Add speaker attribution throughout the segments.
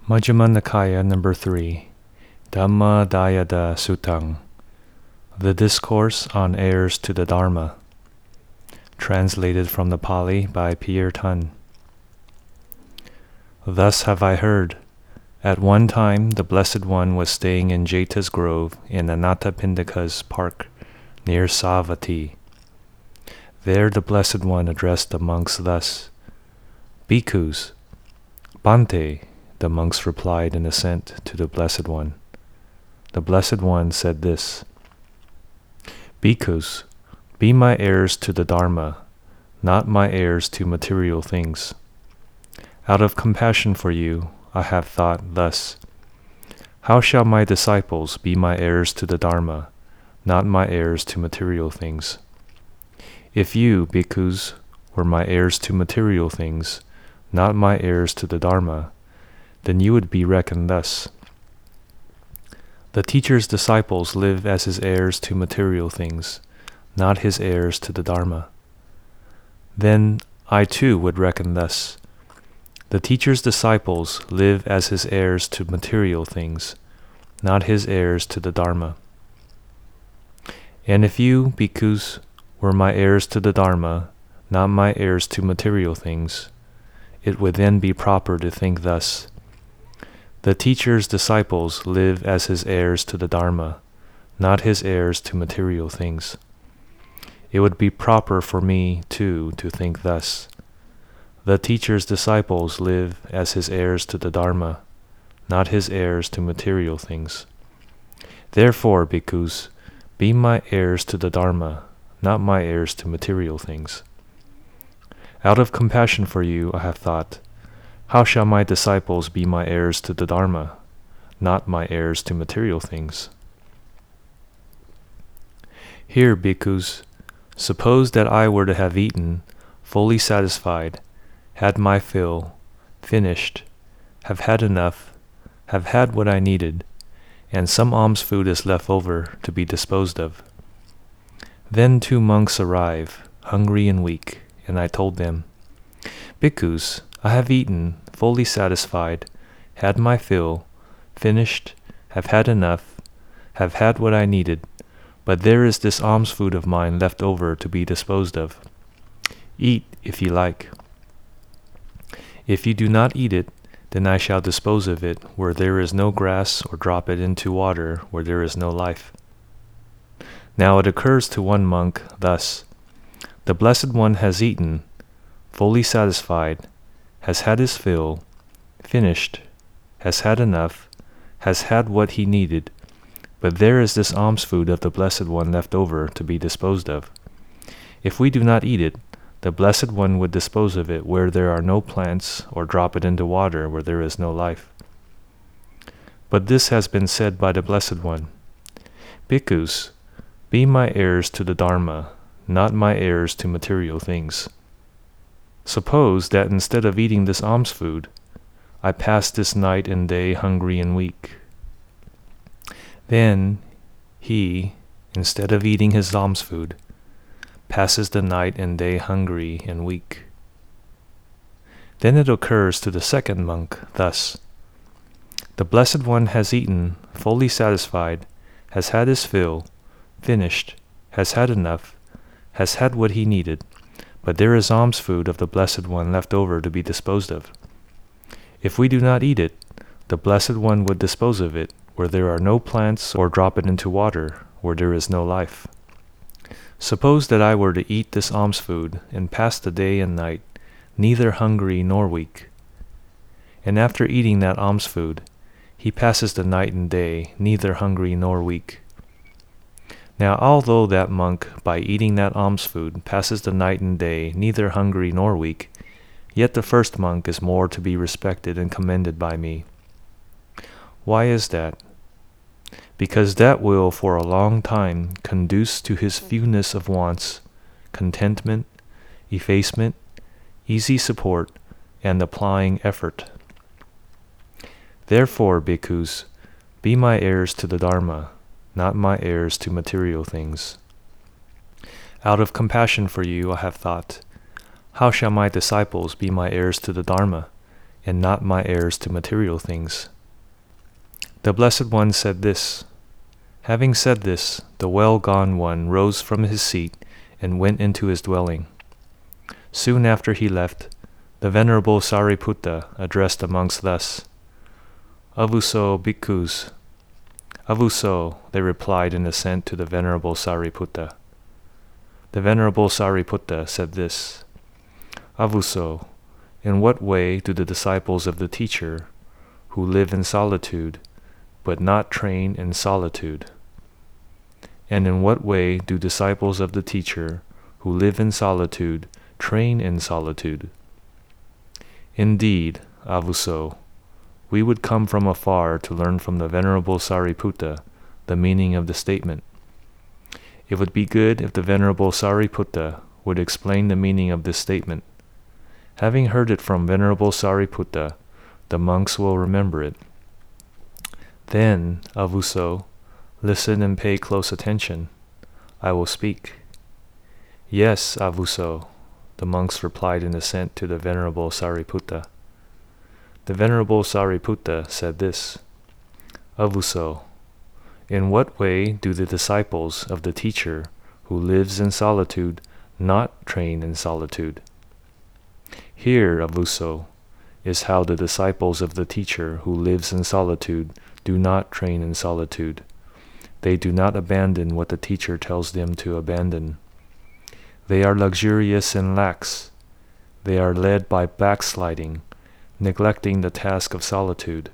Speaker 1: Majjhima Nikaya number 3, Dhamma Dayada Sutang, the Discourse on Heirs to the Dharma, translated from the Pali by Pierre Tun. Thus have I heard. At one time the Blessed One was staying in Jeta's grove in Anathapindika's park near Savatthi. There the Blessed One addressed the monks thus, Bhikkhus, Bhante, the monks replied in assent to the Blessed One. The Blessed One said this, Bhikkhus, be my heirs to the Dharma, not my heirs to material things. Out of compassion for you, I have thought thus, how shall my disciples be my heirs to the Dharma, not my heirs to material things? If you, bhikkhus, were my heirs to material things, not my heirs to the Dharma, then you would be reckoned thus. The teacher's disciples live as his heirs to material things, not his heirs to the Dharma. Then I too would reckon thus. The teacher's disciples live as his heirs to material things, not his heirs to the Dharma. And if you, bhikkhus, were my heirs to the Dharma, not my heirs to material things, it would then be proper to think thus. The teacher's disciples live as his heirs to the Dharma, not his heirs to material things. It would be proper for me, too, to think thus. The teacher's disciples live as his heirs to the Dharma, not his heirs to material things. Therefore, bhikkhus, be my heirs to the Dharma, not my heirs to material things. Out of compassion for you, I have thought, how shall my disciples be my heirs to the Dharma, not my heirs to material things? Here, bhikkhus, suppose that I were to have eaten, fully satisfied, had my fill, finished, have had enough, have had what I needed, and some alms food is left over to be disposed of. Then 2 monks arrive, hungry and weak, and I told them, Bhikkhus, I have eaten, fully satisfied, had my fill, finished, have had enough, have had what I needed, but there is this alms food of mine left over to be disposed of. Eat, if you like. If you do not eat it, then I shall dispose of it where there is no grass, or drop it into water where there is no life. Now it occurs to one monk thus, the Blessed One has eaten, fully satisfied, has had his fill, finished, has had enough, has had what he needed, but there is this alms food of the Blessed One left over to be disposed of. If we do not eat it, the Blessed One would dispose of it where there are no plants, or drop it into water where there is no life. But this has been said by the Blessed One, Bhikkhus, be my heirs to the Dharma, not my heirs to material things. Suppose that instead of eating this alms food, I pass this night and day hungry and weak. Then he, instead of eating his alms food, passes the night and day hungry and weak. Then it occurs to the second monk thus, the Blessed One has eaten, fully satisfied, has had his fill, finished, has had enough, has had what he needed, but there is alms food of the Blessed One left over to be disposed of. If we do not eat it, the Blessed One would dispose of it where there are no plants, or drop it into water where there is no life. Suppose that I were to eat this alms food and pass the day and night, neither hungry nor weak. And after eating that alms food, he passes the night and day, neither hungry nor weak. Now although that monk, by eating that alms food, passes the night and day, neither hungry nor weak, yet the first monk is more to be respected and commended by me. Why is that? Because that will for a long time conduce to his fewness of wants, contentment, effacement, easy support, and applying effort. Therefore, bhikkhus, be my heirs to the Dharma, not my heirs to material things. Out of compassion for you, I have thought, how shall my disciples be my heirs to the Dharma, and not my heirs to material things. The Blessed One said this. Having said this, the well-gone one rose from his seat and went into his dwelling. Soon after he left, the Venerable Sariputta addressed the monks thus, Avuso bhikkhus. Avuso, they replied in assent to the Venerable Sariputta. The Venerable Sariputta said this, Avuso, in what way do the disciples of the teacher, who live in solitude, but not train in solitude? And in what way do disciples of the teacher, who live in solitude, train in solitude? Indeed, Avuso, we would come from afar to learn from the Venerable Sariputta the meaning of the statement. It would be good if the Venerable Sariputta would explain the meaning of this statement. Having heard it from Venerable Sariputta, the monks will remember it. Then, Avuso, listen and pay close attention. I will speak. Yes, Avuso, the monks replied in assent to the Venerable Sariputta. The Venerable Sariputta said this, Avuso, in what way do the disciples of the teacher who lives in solitude not train in solitude? Here, Avuso, is how the disciples of the teacher who lives in solitude do not train in solitude. They do not abandon what the teacher tells them to abandon. They are luxurious and lax. They are led by backsliding, neglecting the task of solitude.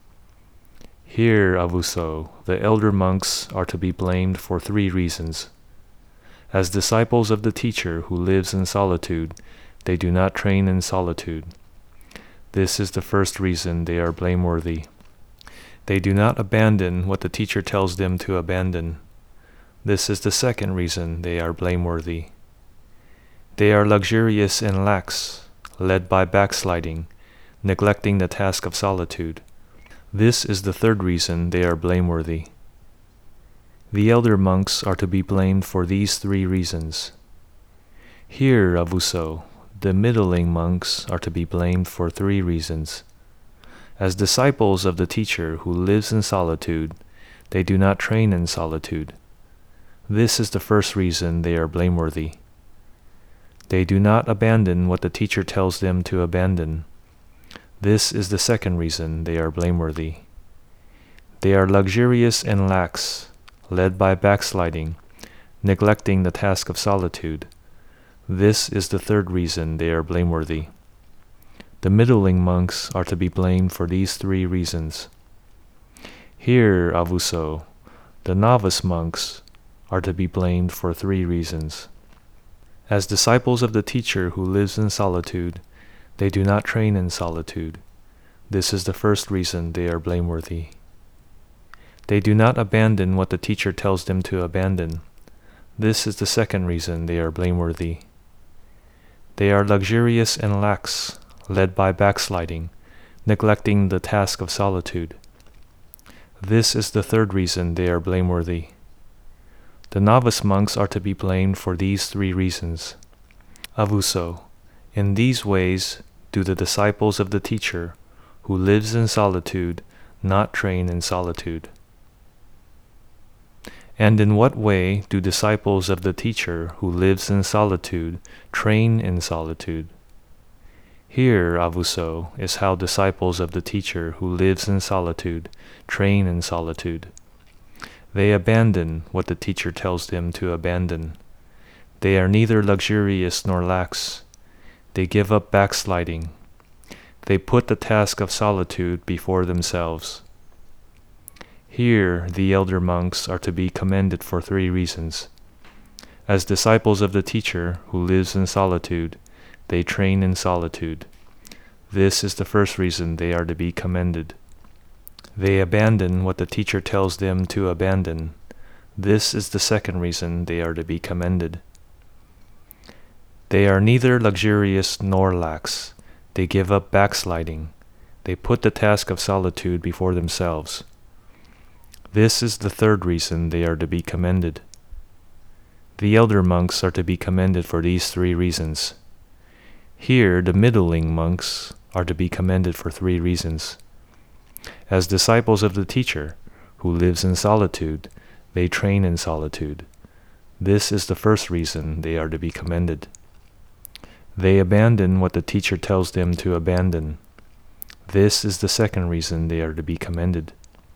Speaker 1: Here, Avuso, the elder monks are to be blamed for 3 reasons. As disciples of the teacher who lives in solitude, they do not train in solitude. This is the first reason they are blameworthy. They do not abandon what the teacher tells them to abandon. This is the second reason they are blameworthy. They are luxurious and lax, led by backsliding, neglecting the task of solitude. This is the third reason they are blameworthy. The elder monks are to be blamed for these 3 reasons. Here, Avuso, the middling monks are to be blamed for 3 reasons. As disciples of the teacher who lives in solitude, they do not train in solitude. This is the first reason they are blameworthy. They do not abandon what the teacher tells them to abandon. This is the second reason they are blameworthy. They are luxurious and lax, led by backsliding, neglecting the task of solitude. This is the third reason they are blameworthy. The middling monks are to be blamed for these 3 reasons. Here, Avuso, the novice monks are to be blamed for 3 reasons. As disciples of the teacher who lives in solitude, they do not train in solitude. This is the first reason they are blameworthy. They do not abandon what the teacher tells them to abandon. This is the second reason they are blameworthy. They are luxurious and lax, led by backsliding, neglecting the task of solitude. This is the third reason they are blameworthy. The novice monks are to be blamed for these 3 reasons. Avuso, in these ways do the disciples of the teacher, who lives in solitude, not train in solitude. And in what way do disciples of the teacher who lives in solitude train in solitude? Here, Avuso, is how disciples of the teacher who lives in solitude train in solitude. They abandon what the teacher tells them to abandon. They are neither luxurious nor lax. They give up backsliding. They put the task of solitude before themselves. Here, the elder monks are to be commended for 3 reasons. As disciples of the teacher who lives in solitude, they train in solitude. This is the first reason they are to be commended. They abandon what the teacher tells them to abandon. This is the second reason they are to be commended. They are neither luxurious nor lax. They give up backsliding. They put the task of solitude before themselves. This is the third reason they are to be commended. The elder monks are to be commended for these 3 reasons. Here, the middling monks are to be commended for 3 reasons. As disciples of the teacher, who lives in solitude, they train in solitude. This is the first reason they are to be commended. They abandon what the teacher tells them to abandon. This is the second reason they are to be commended.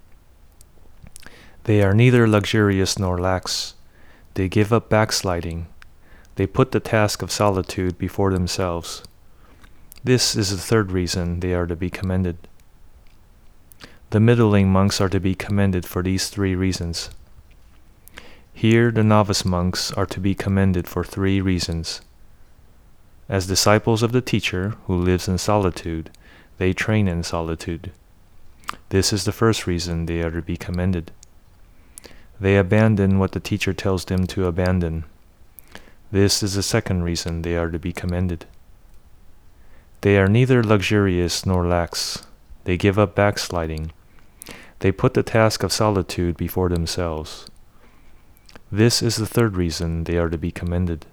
Speaker 1: They are neither luxurious nor lax. They give up backsliding. They put the task of solitude before themselves. This is the third reason they are to be commended. The middling monks are to be commended for these 3 reasons. Here the novice monks are to be commended for 3 reasons. As disciples of the teacher, who lives in solitude, they train in solitude. This is the first reason they are to be commended. They abandon what the teacher tells them to abandon. This is the second reason they are to be commended. They are neither luxurious nor lax. They give up backsliding. They put the task of solitude before themselves. This is the third reason they are to be commended.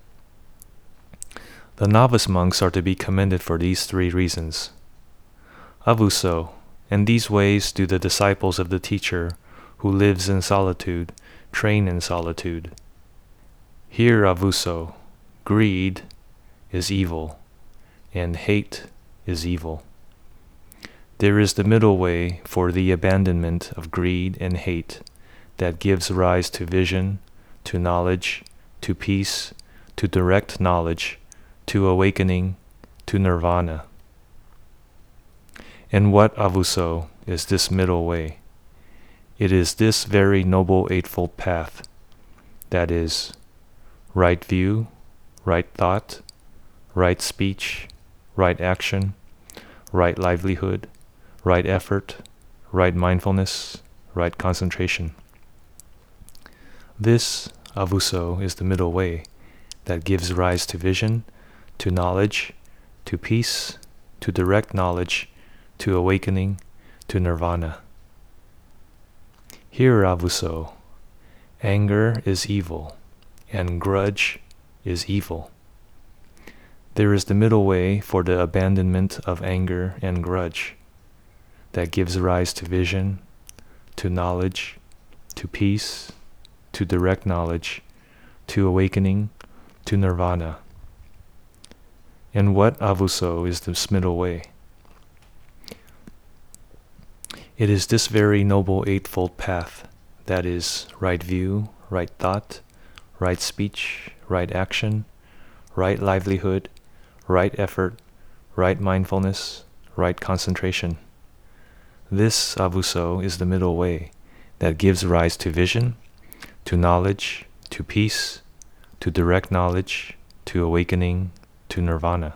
Speaker 1: The novice monks are to be commended for these 3 reasons. Avuso, in these ways do the disciples of the teacher, who lives in solitude, train in solitude. Here, avuso, greed is evil, and hate is evil. There is the middle way for the abandonment of greed and hate that gives rise to vision, to knowledge, to peace, to direct knowledge, to awakening, to nirvana. And what avuso is this middle way? It is this very noble eightfold path, that is, right view, right thought, right speech, right action, right livelihood, right effort, right mindfulness, right concentration. This, avuso, is the middle way that gives rise to vision, to knowledge, to peace, to direct knowledge, to awakening, to nirvana. Here, avuso, anger is evil, and grudge is evil. There is the middle way for the abandonment of anger and grudge that gives rise to vision, to knowledge, to peace, to direct knowledge, to awakening, to nirvana. And what avuso is this middle way? It is this very noble eightfold path, that is, right view, right thought, right speech, right action, right livelihood, right effort, right mindfulness, right concentration. This, avuso, is the middle way that gives rise to vision, to knowledge, to peace, to direct knowledge, to awakening, to nirvana.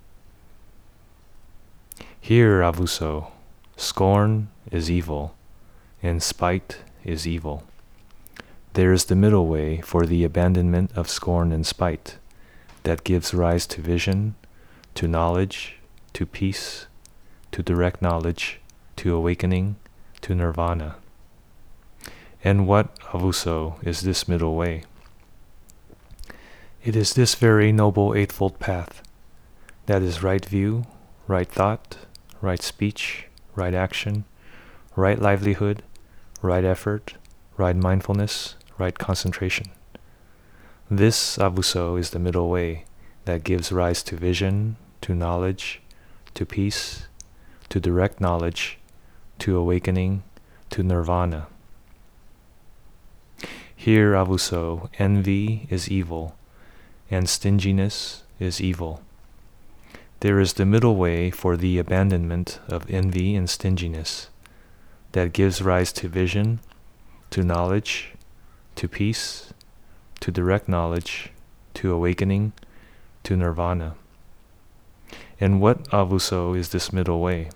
Speaker 1: Here, avuso, scorn is evil, and spite is evil. There is the middle way for the abandonment of scorn and spite that gives rise to vision, to knowledge, to peace, to direct knowledge, to awakening, to nirvana. And what, avuso, is this middle way? It is this very noble eightfold path, that is right view, right thought, right speech, right action, right livelihood, right effort, right mindfulness, right concentration. This, avuso, is the middle way that gives rise to vision, to knowledge, to peace, to direct knowledge, to awakening, to nirvana. Here, avuso, envy is evil, and stinginess is evil. There is the middle way for the abandonment of envy and stinginess that gives rise to vision, to knowledge, to peace, to direct knowledge, to awakening, to nirvana. And what, avuso, is this middle way?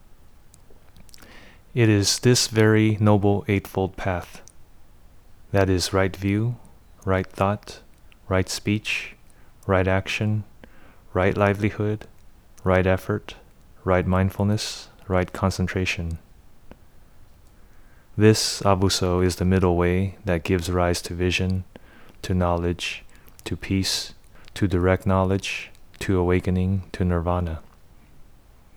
Speaker 1: It is this very noble eightfold path, that is right view, right thought, right speech, right action, right livelihood, right effort, right mindfulness, right concentration. This, avuso, is the middle way that gives rise to vision, to knowledge, to peace, to direct knowledge, to awakening, to nirvana.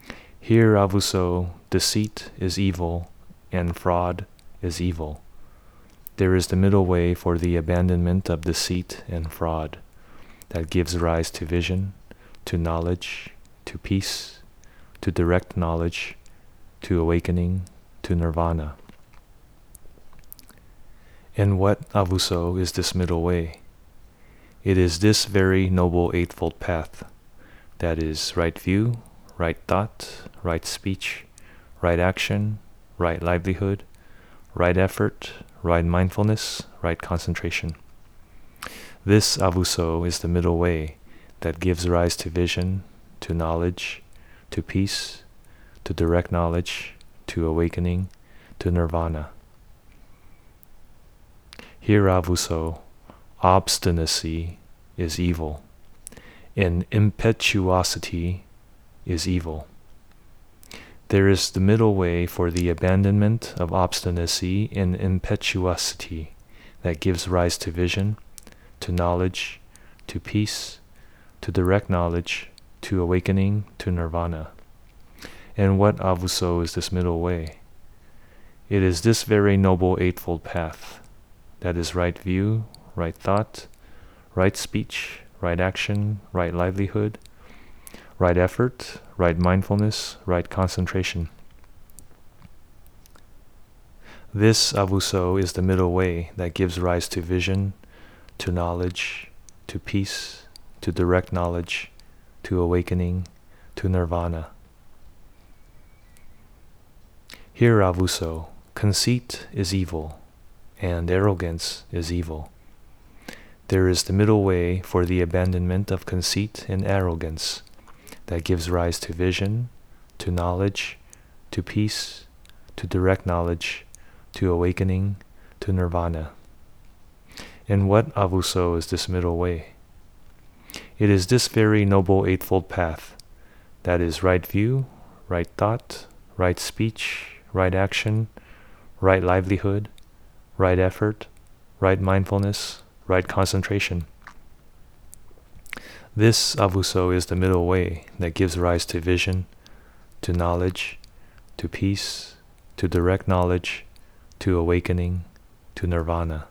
Speaker 1: Here, avuso, deceit is evil, and fraud is evil. There is the middle way for the abandonment of deceit and fraud that gives rise to vision, to knowledge, to peace, to direct knowledge, to awakening, to nirvana. And what, avuso, is this middle way? It is this very noble eightfold path, that is, right view, right thought, right speech, right action, right livelihood, right effort, right mindfulness, right concentration. This, avuso, is the middle way that gives rise to vision, to knowledge, to peace, to direct knowledge, to awakening, to nirvana. Here, avuso, obstinacy is evil, and impetuosity is evil. There is the middle way for the abandonment of obstinacy and impetuosity that gives rise to vision, to knowledge, to peace, to direct knowledge, to awakening, to nirvana. And what, avuso, is this middle way? It is this very noble eightfold path, that is, right view, right thought, right speech, right action, right livelihood, right effort, right mindfulness, right concentration. This, avuso, is the middle way that gives rise to vision, to knowledge, to peace, to direct knowledge, to awakening, to nirvana. Here, avuso, conceit is evil, and arrogance is evil. There is the middle way for the abandonment of conceit and arrogance that gives rise to vision, to knowledge, to peace, to direct knowledge, to awakening, to nirvana. And what, avuso, is this middle way? It is this very noble eightfold path, that is, right view, right thought, right speech, right action, right livelihood, right effort, right mindfulness, right concentration. This, avuso, is the middle way that gives rise to vision, to knowledge, to peace, to direct knowledge, to awakening, to nirvana.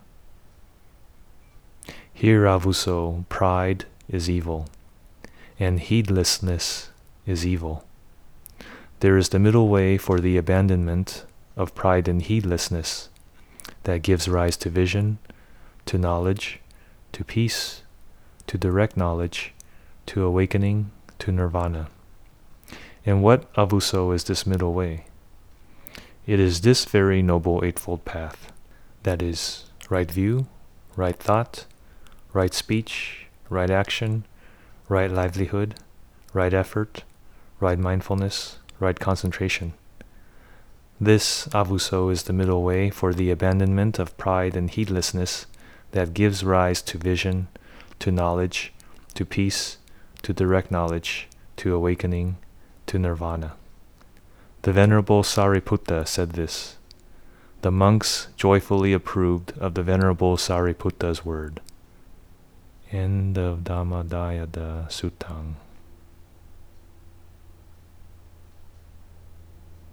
Speaker 1: Here, avuso, pride is evil, and heedlessness is evil. There is the middle way for the abandonment of pride and heedlessness that gives rise to vision, to knowledge, to peace, to direct knowledge, to awakening, to nirvana. And what, avuso, is this middle way? It is this very noble eightfold path, that is, right view, right thought, right speech, right action, right livelihood, right effort, right mindfulness, right concentration. This, avuso, is the middle way for the abandonment of pride and heedlessness that gives rise to vision, to knowledge, to peace, to direct knowledge, to awakening, to nirvana. The Venerable Sariputta said this. The monks joyfully approved of the Venerable Sariputta's word. End of Dhammadayada Suttang.